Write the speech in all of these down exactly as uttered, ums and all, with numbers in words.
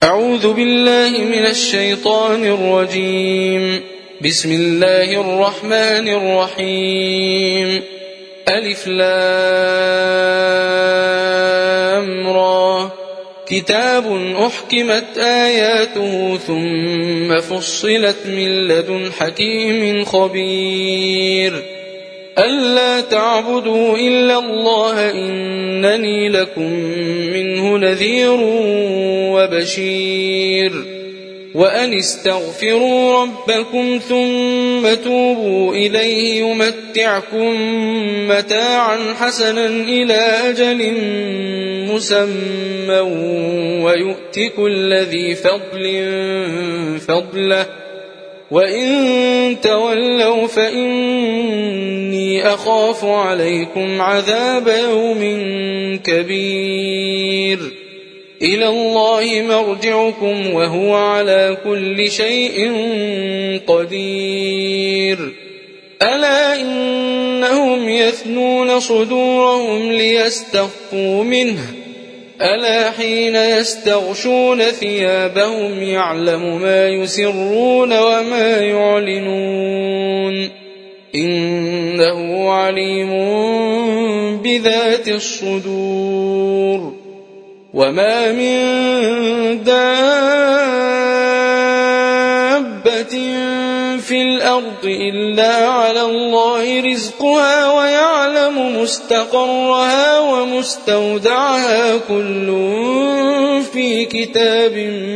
أعوذ بالله من الشيطان الرجيم. بسم الله الرحمن الرحيم. ألف لام را. كتاب أحكمت آياته ثم فصلت من لدن حكيم خبير. ألا تعبدوا إلا الله إنني لكم منه نذير وبشير. وأن استغفروا ربكم ثم توبوا إليه يمتعكم متاعا حسنا إلى أجل مسمى ويؤت كل ذي فضل فضله وإن تولوا فإني أخاف عليكم عذاب يوم كبير. إلى الله مرجعكم وهو على كل شيء قدير. ألا إنهم يثنون صدورهم ليستخفوا منه ألا حين يستغشون ثيابهم يعلم ما يسرون وما يعلنون إنه عليم بذات الصدور. وما من دابة في الأرض إلا على الله رزقها ويعلم مستقرها ومستودعها كل في كتاب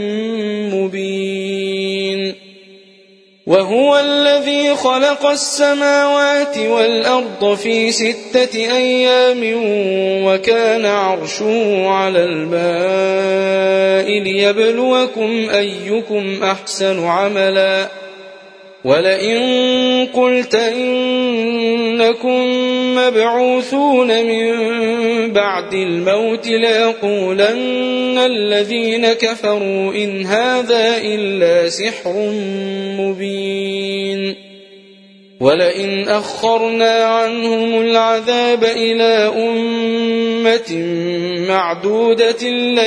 مبين. وهو الذي خلق السماوات والأرض في ستة أيام وكان عرشه على الماء ليبلوكم أيكم أحسن عملا. ولئن قلت إنكم مبعوثون من بعد الموت ليقولن الذين كفروا إن هذا إلا سحر مبين. ولئن أخرنا عنهم العذاب إلى أمة معدودة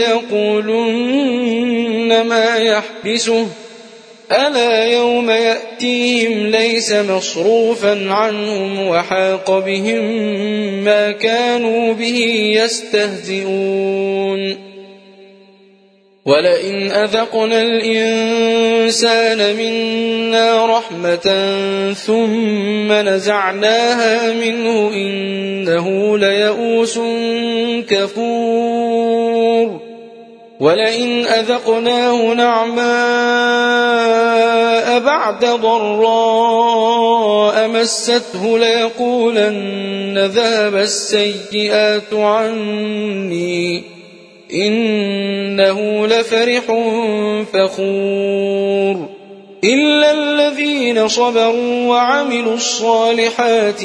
ليقولن ما يحبسه ألا يوم يأتيهم ليس مصروفا عنهم وحاق بهم ما كانوا به يستهزئون. ولئن أذقنا الإنسان منا رحمة ثم نزعناها منه إنه ليئوس كفور. ولئن أذقناه نعماء بعد ضراء مسته ليقولن ذهب السيئات عني إنه لفرح فخور. إلا الذين صبروا وعملوا الصالحات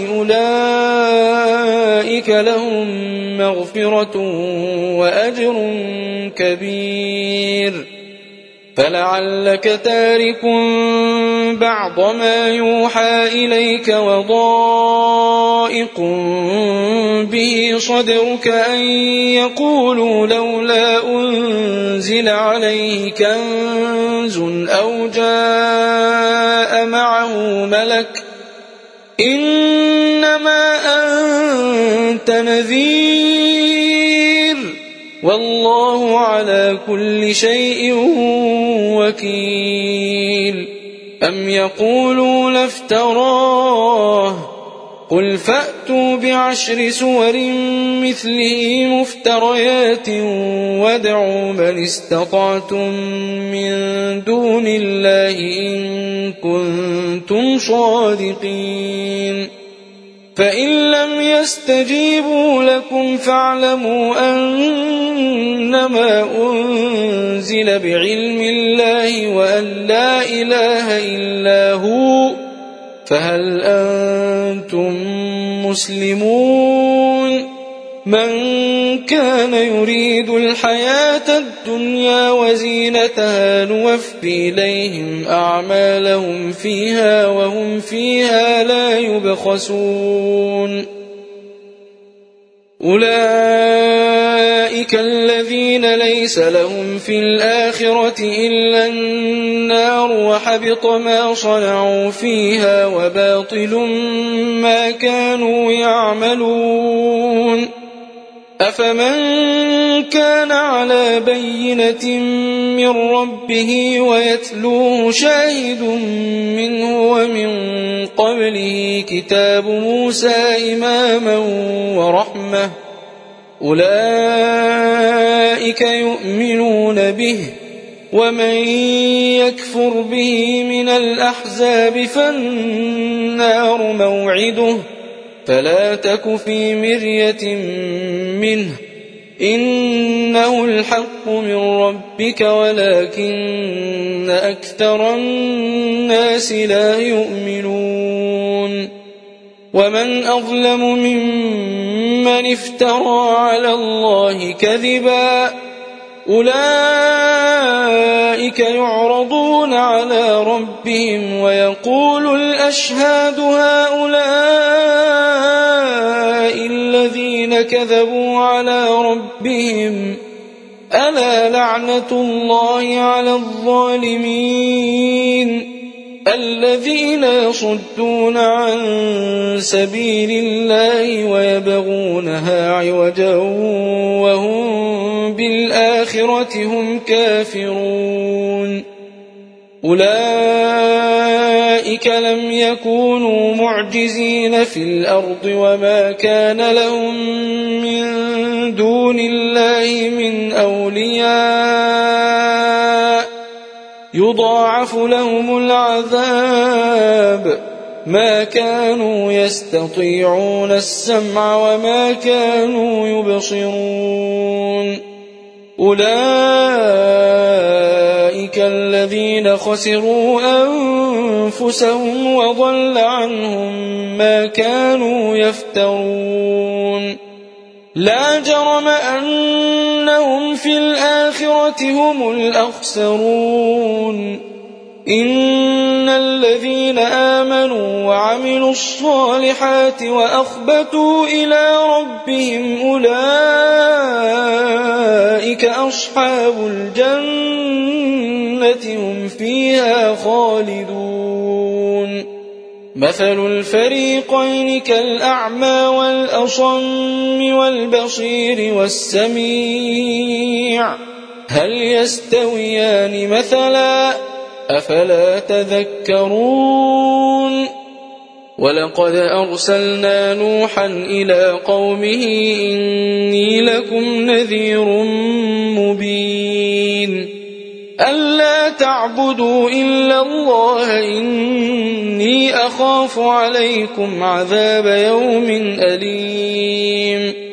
أولئك لهم مغفرة وأجر كبير. فلعلك تارك بعض ما يوحى إليك وضائق به صدرك أن يقولوا لولا أنزل عليه كنز أو جاء معه ملك إنما أنت نذير والله على كل شيء وكيل. أم يقولون افتراه قل فأتوا بعشر سور مثله مفتريات وادعوا من استطعتم من دون الله إن كنتم صادقين. فإن لم يستجيبوا لكم فاعلموا أنما أنزل بعلم الله وأن لا إله إلا هو فهل أنتم مسلمون. من كان يريد الحياة الدنيا وزينتها نوفي إليهم أعمالهم فيها وهم فيها لا يبخسون. أولئك الذين ليس لهم في الآخرة إلا النار وحبط ما صنعوا فيها وباطل ما كانوا يعملون أفمن كان على بينة من ربه ويتلوه شاهد منه ومن قبله كتاب موسى إماما ورحمة أولئك يؤمنون به ومن يكفر به من الأحزاب فالنار موعده فلا تك في مرية منه إنه الحق من ربك ولكن أكثر الناس لا يؤمنون ومن أظلم ممن افترى على الله كذبا أولئك يعرضون على ربهم ويقول الأشهاد هؤلاء الذين كذبوا على ربهم ألا لعنة الله على الظالمين الذين يصدون عن سبيل الله ويبغونها عوجا وهم بالآخرة هم كافرون أولئك لم يكونوا معجزين في الأرض وما كان لهم من دون الله من أولياء يضاعف لهم العذاب ما كانوا يستطيعون السمع وما كانوا يبصرون أولئك الذين خسروا أنفسهم وضل عنهم ما كانوا يفترون لا جرم أنهم في الآخرة هم الأخسرون إن الذين آمنوا وعملوا الصالحات وأخبتوا إلى ربهم أولئك أصحاب الجنة هم فيها خالدون مثل الفريقين كالأعمى والأصم والبصير والسميع هل يستويان مثلا أفلا تذكرون ولقد أرسلنا نوحا إلى قومه إني لكم نذير مبين ألا تعبدوا إلا الله إني أخاف عليكم عذاب يوم أليم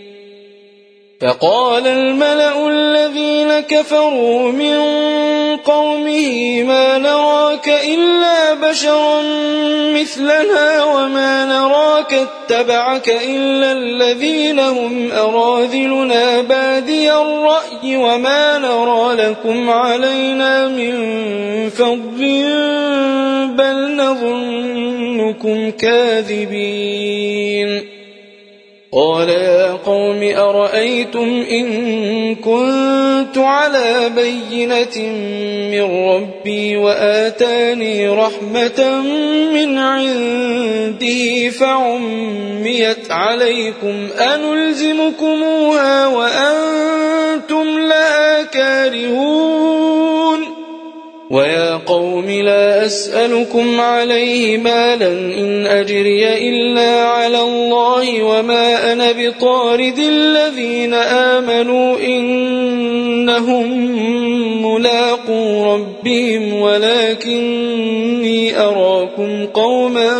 فقال الملأ الذين كفروا من قومه ما نراك إلا بشرا مثلنا وما نراك اتبعك إلا الذين هم أراذلنا بادي الرأي وما نرى لكم علينا من فضل بل نظنكم كاذبين قال يا قوم أرأيتم إن كنت على بينة من ربي وآتاني رحمة من عنده فعميت عليكم أنلزمكموها وأنتم لها كارهون ويا قوم لا أسألكم عليه مالا إن أجري إلا على الله وما أنا بطارد الذين آمنوا إنهم ملاقو ربهم ولكني أراكم قوما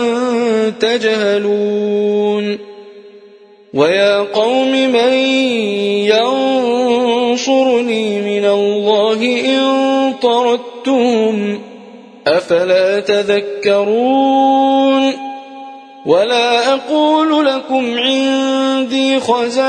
تجهلون ويا قوم من ينصرني من الله إن طردتهم أفلا تذكرون ولا أقول لكم عندي خزائن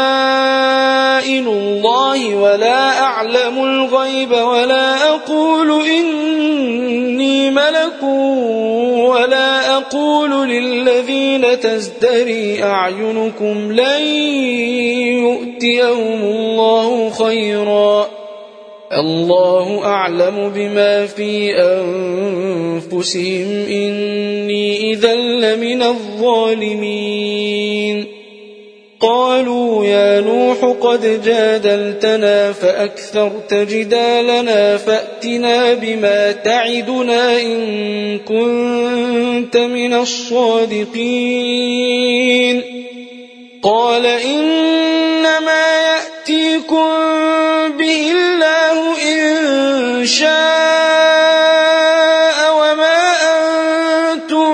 الله ولا أعلم الغيب ولا أقول إني ملك ولا أقول للذين تزدري أعينكم لن يؤتيهم الله خيرا الله أعلم بما في أنفسهم إني إذا لمن الظالمين قالوا يا نوح قد جادلتنا فأكثرت جدالنا فأتنا بما تعدنا إن كنت من الصادقين قال إنما يأتيكم به الله إن شاء وما أنتم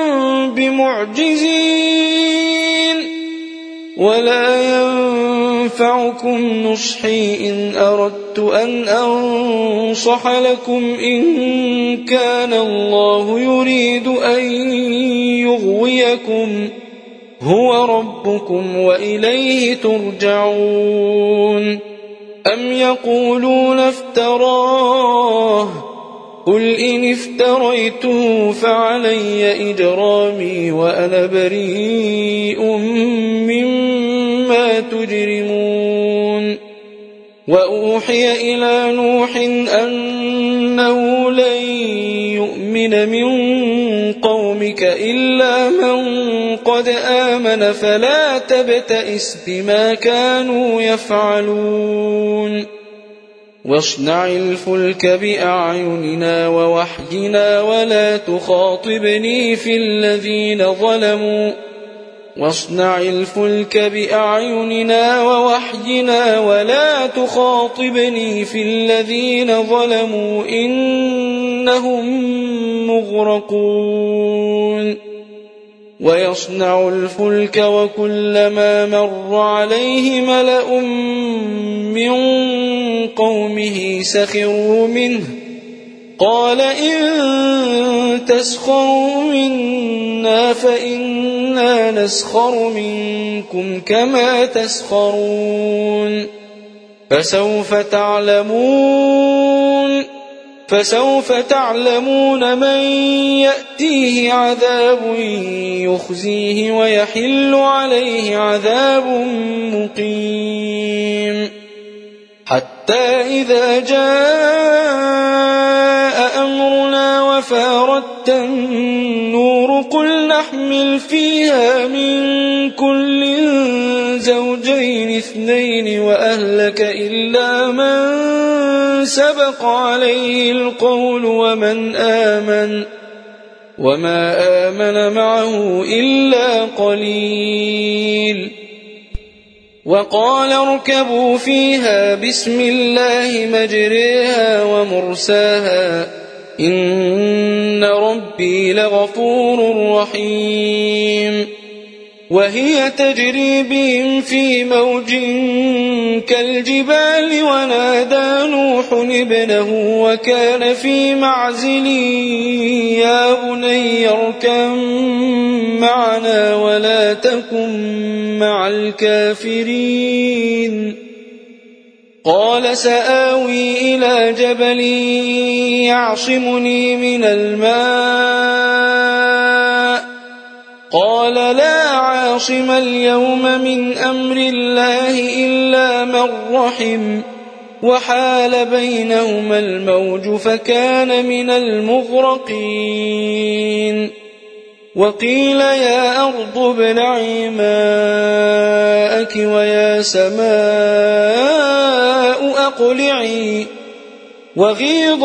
بمعجزين ولا ينفعكم نصحي إن أردت أن أنصح لكم إن كان الله يريد أن يغويكم هو ربكم وإليه ترجعون أم يقولون افتراه قل إن افتريته فعلي إجرامي وأنا بريء مما تجرمون وأوحي إلى نوح أنه لن يؤمن من قومك إلا من قد آمن فلا تبتئس بما كانوا يفعلون واصنع الفلك بأعيننا ووحينا ولا تخاطبني في الذين ظلموا واصنع الفلك بأعيننا ووحينا ولا تخاطبني في الذين ظلموا إنهم مغرقون ويصنع الفلك وكلما مر عليه ملأ من قومه سخروا منه قال إن تسخروا منا فإنا نسخر منكم كما تسخرون فسوف تعلمون فسوف تعلمون من يأتيه عذاب يخزيه ويحل عليه عذاب مقيم حتى إذا جاء أمرنا وفارت النور قل نحمل فيها من كل زوجين اثنين وأهلك إلا من سبق عليه القول ومن آمن وما آمن معه إلا قليل وقال اركبوا فيها بسم الله مجريها ومرساها إن ربي لغفور رحيم وهي تجري بهم في موج كالجبال ونادى نوح ابنه وكان في معزل يا بني اركب معنا ولا تكن مع الكافرين قال سآوي إلى جبل يعصمني من الماء قال لا عاصم اليوم من أمر الله إلا من رحم وحال بينهما الموج فكان من المغرقين وقيل يا أرض ابلعي ماءك ويا سماء أقلعي وغيض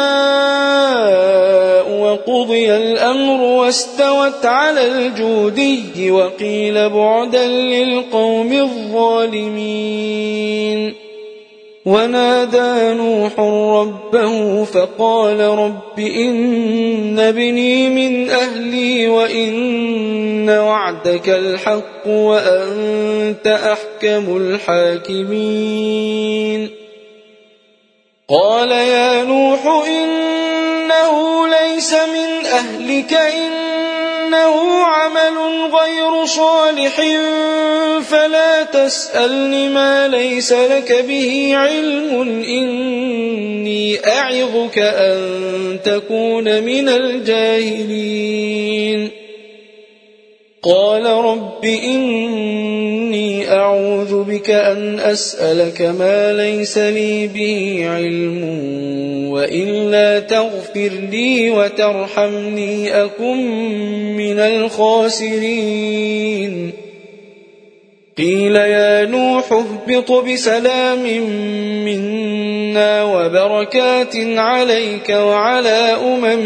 الماء وقضي الأمر واستوت على الجودي وقيل بعدا للقوم الظالمين ونادى نوح ربه فقال رب إن ابني من أهلي وإن وعدك الحق وأنت أحكم الحاكمين قال يا نوح إنه ليس من أهلك إنه عمل غير صالح فلا تسألني ما ليس لك به علم إني أعظك أن تكون من الجاهلين قال رب إني أعوذ بك أن أسألك ما ليس لي به علم وإلا تغفر لي وترحمني أكن من الخاسرين قيل يا نوح اهبط بسلام منا وبركات عليك وعلى أمم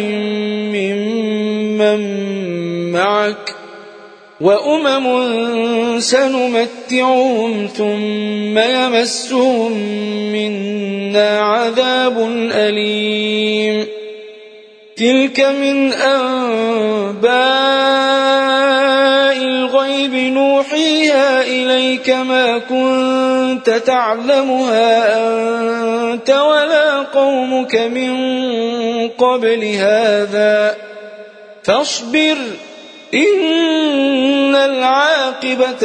ممن معك وأمم سنمتعهم ثم يمسهم منا عذاب أليم تلك من أنباء الغيب نوحيها إليك ما كنت تعلمها أنت ولا قومك من قبل هذا فاصبر إن العاقبة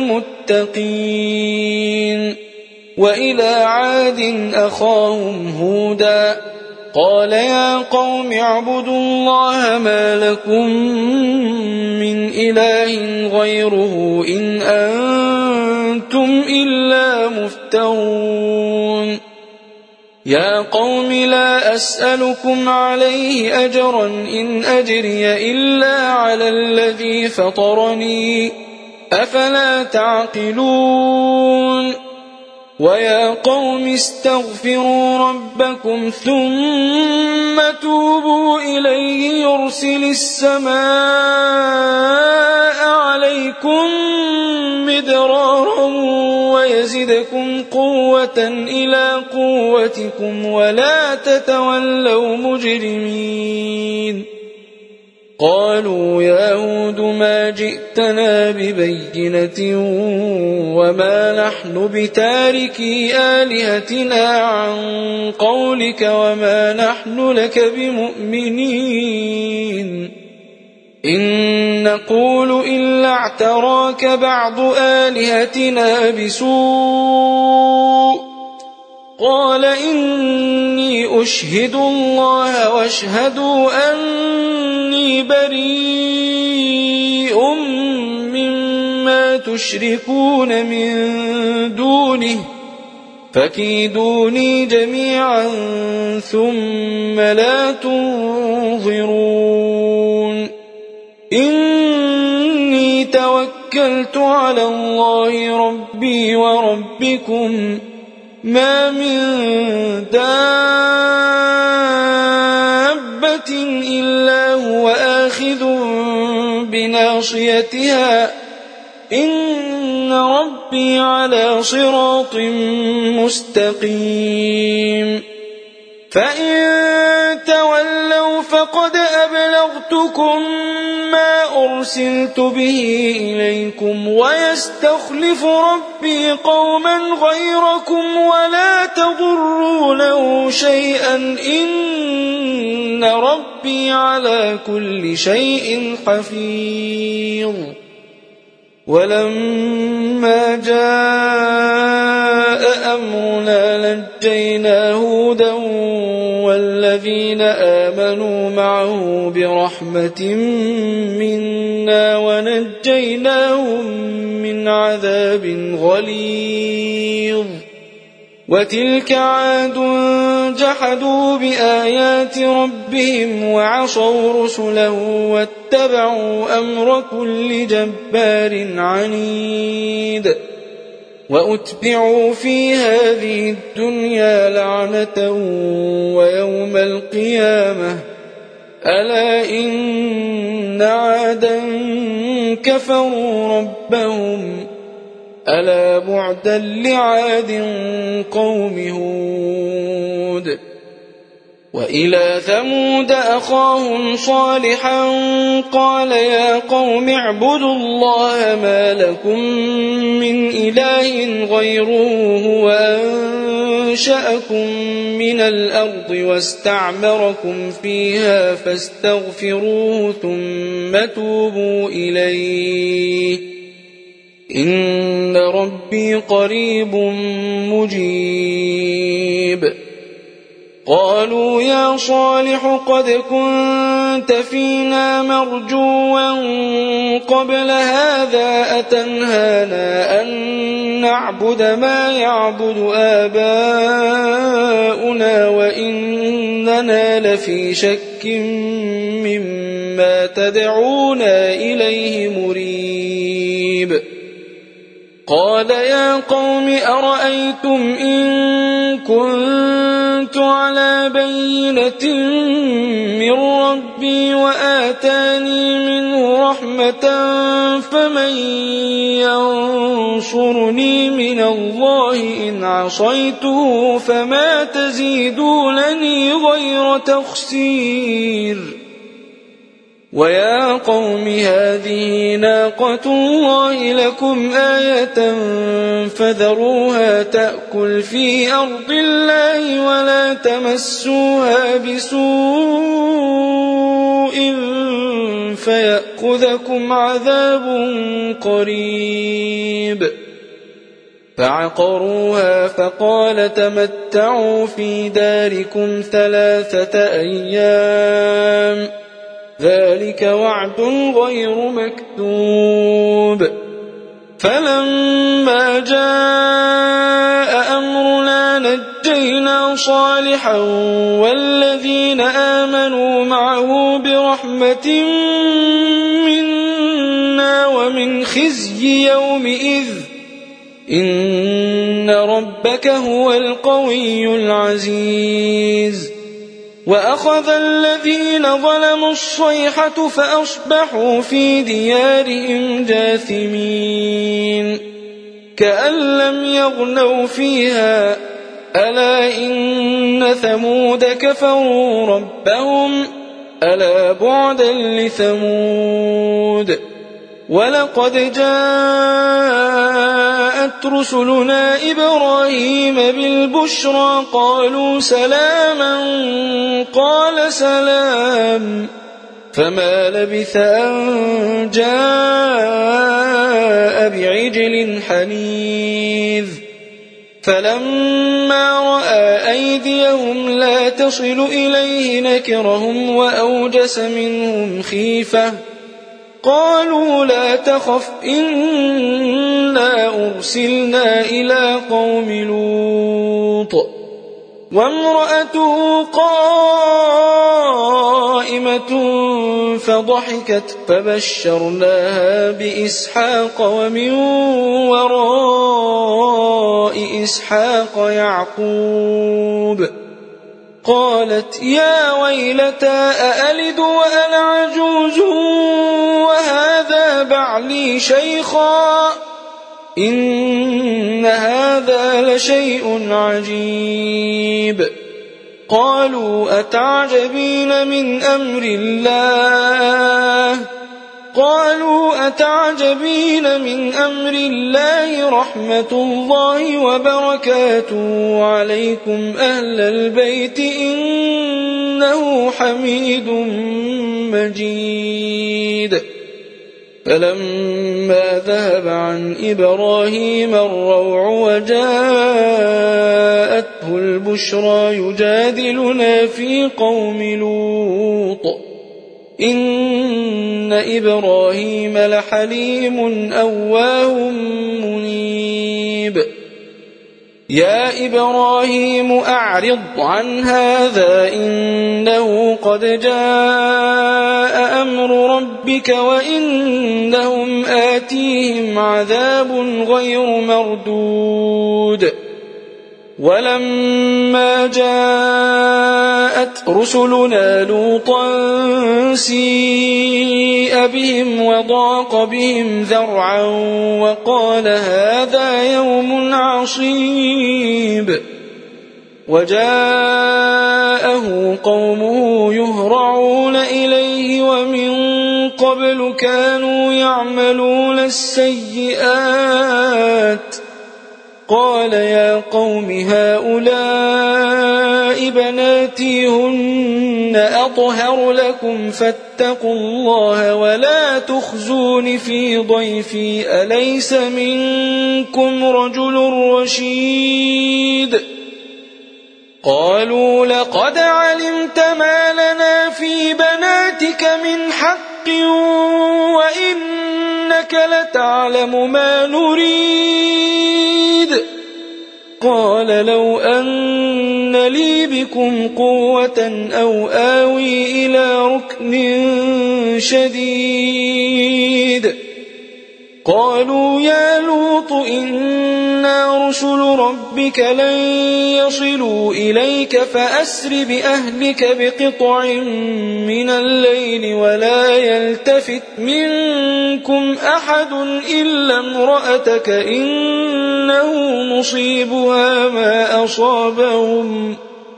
للمتقين وإلى عاد أخاهم هودا قال يا قوم اعبدوا الله ما لكم من إله غيره إن أنتم إلا مفترون يا قوم لا أسألكم عليه أجرا إن أجري إلا على الذي فطرني أفلا تعقلون ويا قوم استغفروا ربكم ثم توبوا إليه يرسل السماء عليكم مدرارا ويزدكم قوة إلى قوتكم ولا تتولوا مجرمين قالوا يا هود ما جئتنا ببينة وما نحن بتاركي آلهتنا عن قولك وما نحن لك بمؤمنين إن نقول إلا اعتراك بعض آلهتنا بسوء قال إني أشهد الله واشهدوا أني بريء مما تشركون من دونه فكيدوني جميعا ثم لا تنظرون إني توكلت على الله ربي وربكم ما من دابة إلا هو آخذ بناصيتها إن ربي على صراط مستقيم فإن تولوا فقد أبلغتكم ما أرسلت به إليكم ويستخلف ربي قوما غيركم ولا تضرونه شيئا إن ربي على كل شيء حفيظ ولما جاء أمرنا نجينا هودا والذين آمنوا معه برحمة منا ونجيناهم من عذاب غليظ وتلك عاد جحدوا بآيات ربهم وعصوا رسله واتبعوا أمر كل جبار عنيد وأتبعوا في هذه الدنيا لعنة ويوم القيامة ألا إن عادا كفروا ربهم ألا بعدا لعاد قوم هود وإلى ثمود أخاهم صالحا قال يا قوم اعبدوا الله ما لكم من إله غيره هو أنشأكم من الأرض واستعمركم فيها فاستغفروه ثم توبوا إليه إن ربي قريب مجيب قالوا يا صالح قد كنت فينا مرجوا قبل هذا أتنهانا أن نعبد ما يعبد آباؤنا وإننا لفي شك مما تدعونا إليه مريب. قال يا قوم أرأيتم إن كنت على بينة من ربي وآتاني منه رحمة فمن ينصرني من الله إن عصيته فما تزيدونني غير تخسير. ويا قوم هذه ناقة الله لكم آية فذروها تأكل في أرض الله ولا تمسوها بسوء فيأخذكم عذاب قريب. فعقروها فقال تمتعوا في داركم ثلاثة أيام ذلك وعد غير مكتوب. فلما جاء أمرنا نجينا صالحا والذين آمنوا معه برحمة منا ومن خزي يومئذ إن ربك هو القوي العزيز. وأخذ الذين ظلموا الصيحة فأصبحوا في ديارهم جاثمين كأن لم يغنوا فيها ألا إن ثمود كفروا ربهم ألا بعدا لثمود. ولقد جاءت رسلنا إبراهيم بالبشرى قالوا سلاما قال سلام فما لبث أن جاء بعجل حنيذ. فلما رأى أيديهم لا تصل إليه نكرهم وأوجس منهم خيفة قالوا لا تخف إنا أرسلنا إلى قوم لوط وامرأته قائمة فضحكت فبشرناها بإسحاق ومن وراء إسحاق يعقوب. قالت يا ويلتى أألد وأنا عجوز وهذا بعلي شيخا إن هذا لشيء عجيب. قالوا أتعجبين من أمر الله قالوا أتعجبين من أمر الله رحمة الله وبركاته عليكم أهل البيت إنه حميد مجيد. فلما ذهب عن إبراهيم الروع وجاءته البشرى يجادلنا في قوم لوط إن إبراهيم لحليم أواه منيب. يا إبراهيم أعرض عن هذا إنه قد جاء أمر ربك وإنهم آتيهم عذاب غير مردود. ولما جاءت رسلنا لوطا سيء بهم وضاق بهم ذرعا وقال هذا يوم عصيب. وجاءه قومه يهرعون إليه ومن قبل كانوا يعملون السيئات قال يا قوم هؤلاء بناتي هن أطهر لكم فاتقوا الله ولا تخزون في ضيفي أليس منكم رجل رشيد. قالوا لقد علمت ما لنا في بناتك من حق وإنك لتعلم ما نريد. قال لو أن لي بكم قوة أو آوي إلى ركن شديد. قالوا يا لوط إنا رسل ربك لن يصلوا إليك فأسر بأهلك بقطع من الليل ولا يلتفت منكم أحد إلا امرأتك إنه مصيبها ما أصابهم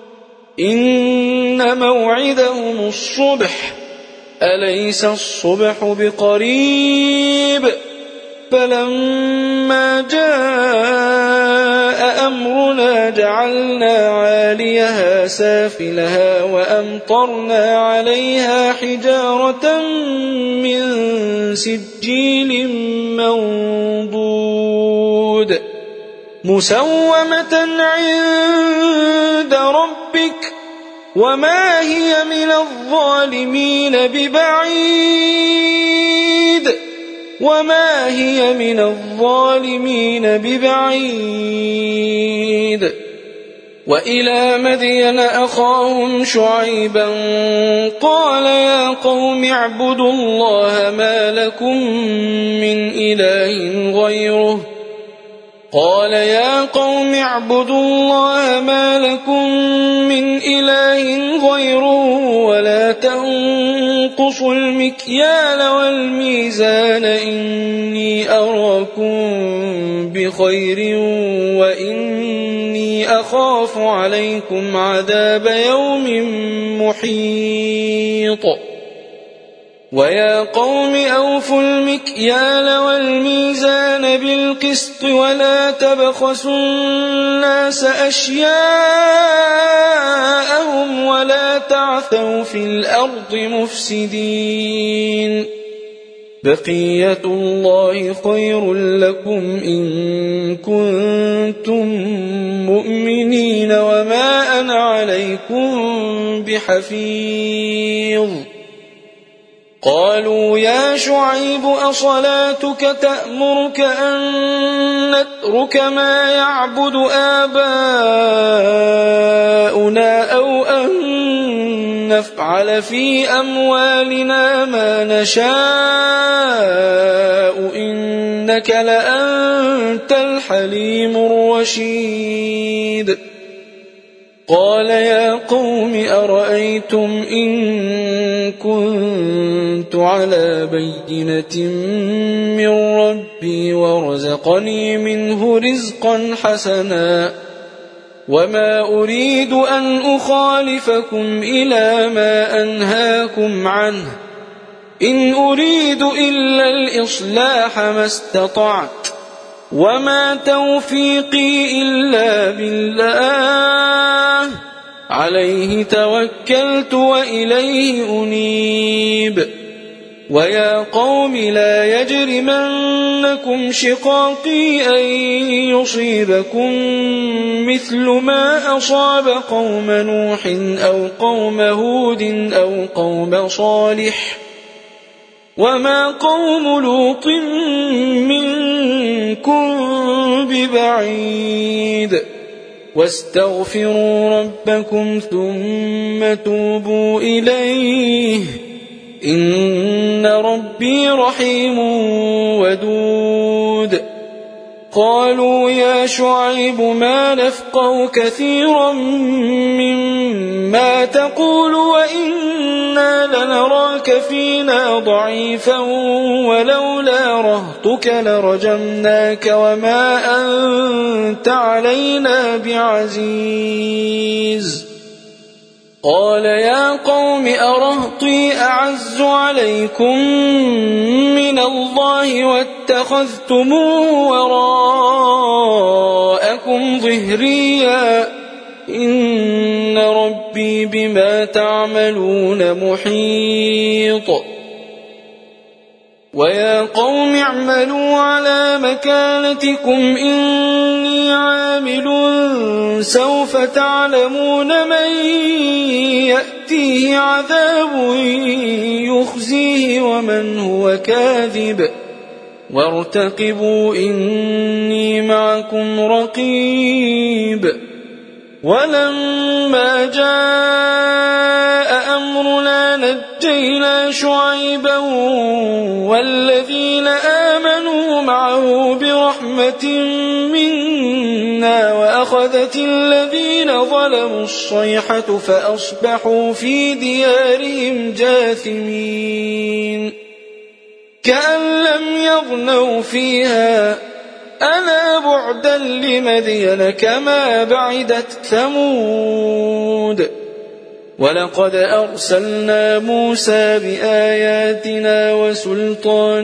إن موعدهم الصبح أليس الصبح بقريب. فلما جاء أمرنا جعلنا عاليها سافلها وأمطرنا عليها حجارة من سجيل منضود مسومة عند ربك وما هي من الظالمين ببعيد وما هي من الظالمين ببعيد. وإلى مدين أخاهم شعيبا قال يا قوم اعبدوا الله ما لكم من إله غيره قال يا قوم اعبدوا الله ما لكم من إله غيره ولا تنقصوا المكيال والميزان إني أراكم بخير وإني أخاف عليكم عذاب يوم محيط. ويا قوم أوفوا المكيال والميزان بالقسط ولا تبخسوا الناس أشياءهم ولا تعثوا في الأرض مفسدين. بقية الله خير لكم إن كنتم مؤمنين وما أنا عليكم بحفيظ. قالوا يا شعيب أصلاتك تأمرك أن نترك ما يعبد آباؤنا أو أن نفعل في أموالنا ما نشاء إنك لأنت الحليم الرشيد. قال يا قوم أرأيتم إن كنت على بينة من ربي ورزقني منه رزقا حسنا وما أريد أن أخالفكم إلى ما أنهاكم عنه إن أريد إلا الإصلاح ما استطعت وما توفيقي إلا بالله عليه توكلت وإليه أنيب. ويا قوم لا يجرمنكم شقاقي أن يصيبكم مثل ما أصاب قوم نوح أو قوم هود أو قوم صالح وما قوم لوط منكم ببعيد. واستغفروا ربكم ثم توبوا إليه إن ربي رحيم ودود. قالوا يا شعيب ما نفقه كثيرا مما تقول وإنا لنراك فينا ضعيفا ولولا رهطك لرجمناك وما أنت علينا بعزيز. قال يا قوم أرهطي أعز عليكم من الله واتخذتموه وراءكم ظهريا إن ربي بما تعملون محيط. ويا قوم اعملوا على مكانتكم إني عامل سوف تعلمون من يأتيه عذاب يخزيه ومن هو كاذب وارتقبوا إني معكم رقيب. ولما جاء أمرنا نجينا شعيبا والذين آمنوا معه برحمة منا وأخذت الذين ظلموا الصيحة فأصبحوا في ديارهم جاثمين كأن لم يغنوا فيها ألا بعدا لمدين كما بعدت ثمود. ولقد أرسلنا موسى بآياتنا وسلطان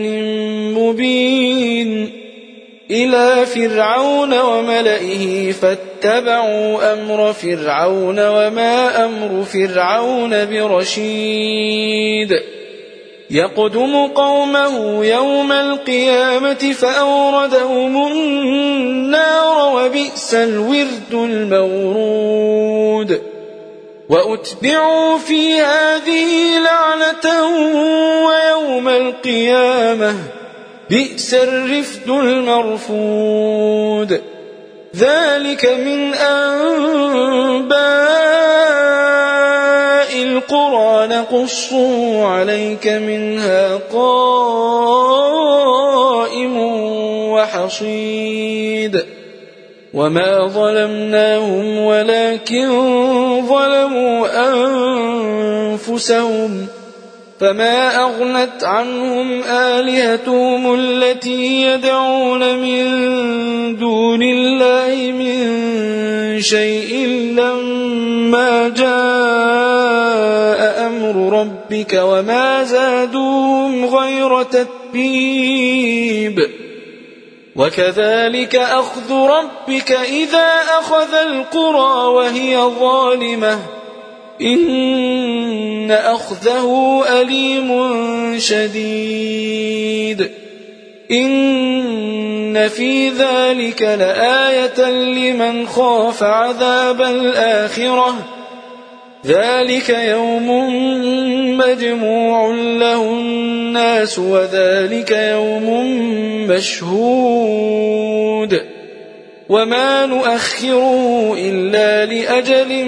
مبين إلى فرعون وملئه فاتبعوا أمر فرعون وما أمر فرعون برشيد يقدم قومه يوم القيامة فأوردهم النار وبئس الورد المورود. وأتبعوا في هذه لعنة ويوم القيامة بئس الرفد المرفود. ذلك من أنباء القرى نقصه عليك منها قائم وحصيد. وما ظلمناهم ولكن ظلموا أنفسهم فما أغنت عنهم آلهتهم التي يدعون من دون الله من شيء لما جاء أمر ربك وما زادوهم غير تتبيب. وكذلك أخذ ربك إذا أخذ القرى وهي ظالمة إن أخذه أليم شديد. إن في ذلك لآية لمن خاف عذاب الآخرة ذلك يوم مجموع له الناس وذلك يوم مشهود وما نؤخره إلا لأجل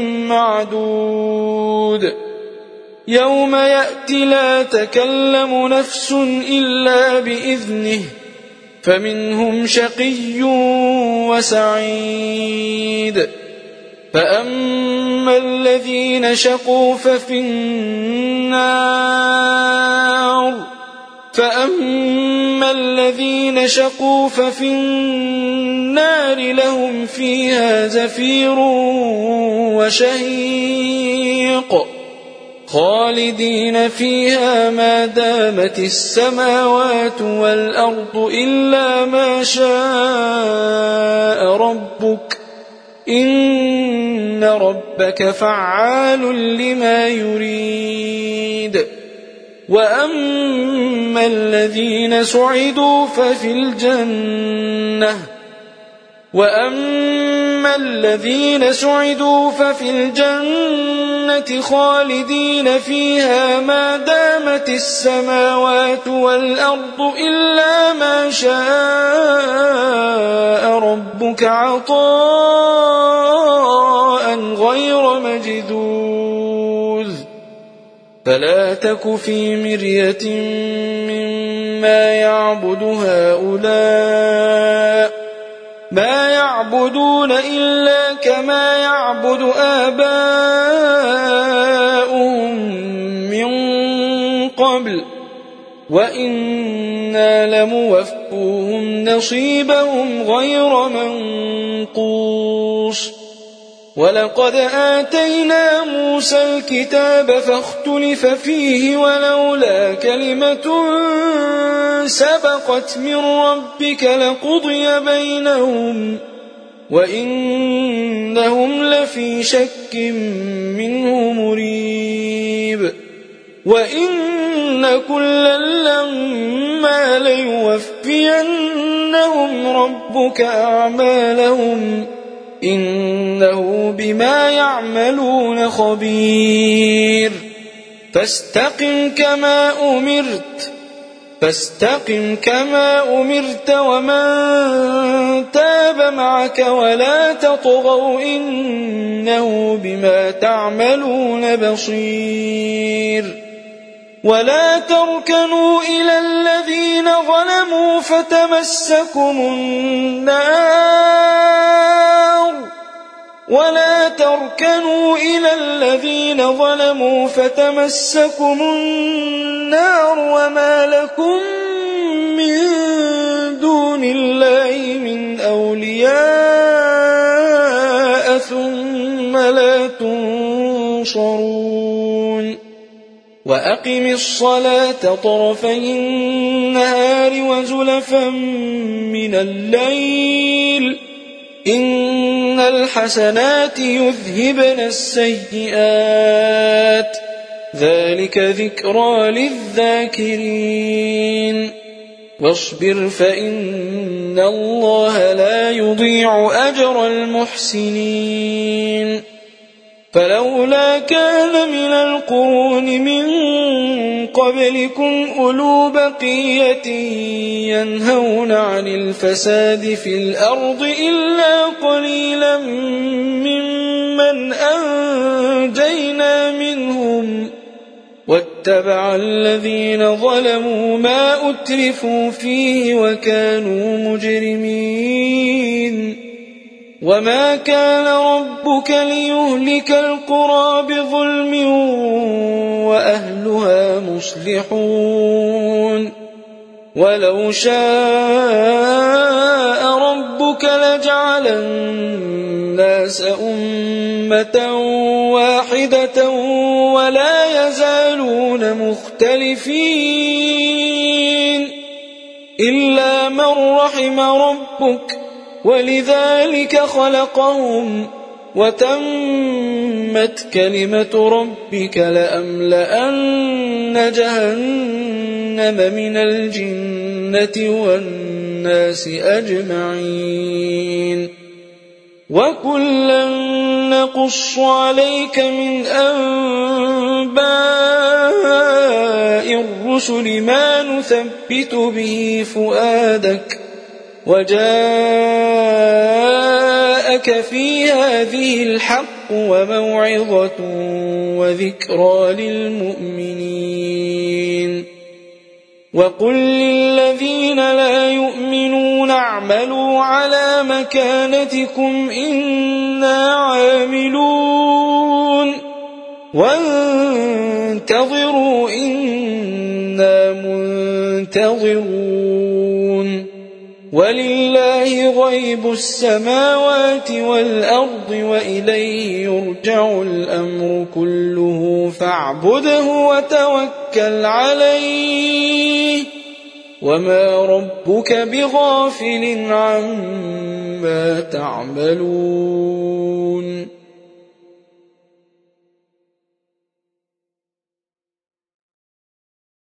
معدود. يوم يأتي لا تكلم نفس إلا بإذنه فمنهم شقي وسعيد. فأما الذين شقوا ففي النار فأما الذين شقوا ففي النار لهم فيها زفير وشهيق خالدين فيها ما دامت السماوات والأرض إلا ما شاء ربك إن ربك فعال لما يريد. وأما الذين سعدوا ففي الجنة وأما الذين سعدوا ففي الجنة خالدين فيها ما دامت السماوات والأرض إلا ما شاء ربك عطاء غير مجذوذ. فلا تك في مرية مما يعبد هؤلاء ما يعبدون إلا كما يعبد آباؤهم من قبل وإنا لموفوهم نصيبهم غير منقوص. ولقد آتينا موسى الكتاب فاختلف فيه ولولا كلمة سبقت من ربك لقضي بينهم وإنهم لفي شك منه مريب. وإن كلا لما ثم ليوفينهم ربك أعمالهم إنه بما يعملون خبير فاستقم كما أمرت فاستقم كما أمرت ومن تاب معك ولا تطغوا إنه بما تعملون بصير ولا تركنوا إلى الذين ظلموا فتمسكم النار ولا تركنوا إلى الذين ظلموا فتمسكم النار وما لكم من دون الله من أولياء ثم لا تنصرون وأقم الصلاة طرفي النهار وزلفا من الليل إن الحسنات يذهبن السيئات ذلك ذكرى للذاكرين واصبر فإن الله لا يضيع أجر المحسنين فلولا كان من القرون من قبلكم أولو بقية ينهون عن الفساد في الأرض إلا قليلا ممن أنجينا منهم واتبع الذين ظلموا ما أترفوا فيه وكانوا مجرمين وما كان ربك ليهلك القرى بظلم وأهلها مصلحون ولو شاء ربك لجعل الناس أمة واحدة ولا يزالون مختلفين إلا من رحم ربك ولذلك خلقهم وتمت كلمة ربك لأملأن جهنم من الجنة والناس أجمعين وكلا نقص عليك من أنباء الرسل ما نثبت به فؤادك وجاءك في هذه الحق وموعظة وذكرى للمؤمنين وقل للذين لا يؤمنون اعملوا على مكانتكم إنا عاملون وانتظروا إنا منتظرون ولله غيب السماوات والأرض وإليه يرجع الأمر كله فاعبده وتوكل عليه وما ربك بغافل عما تعملون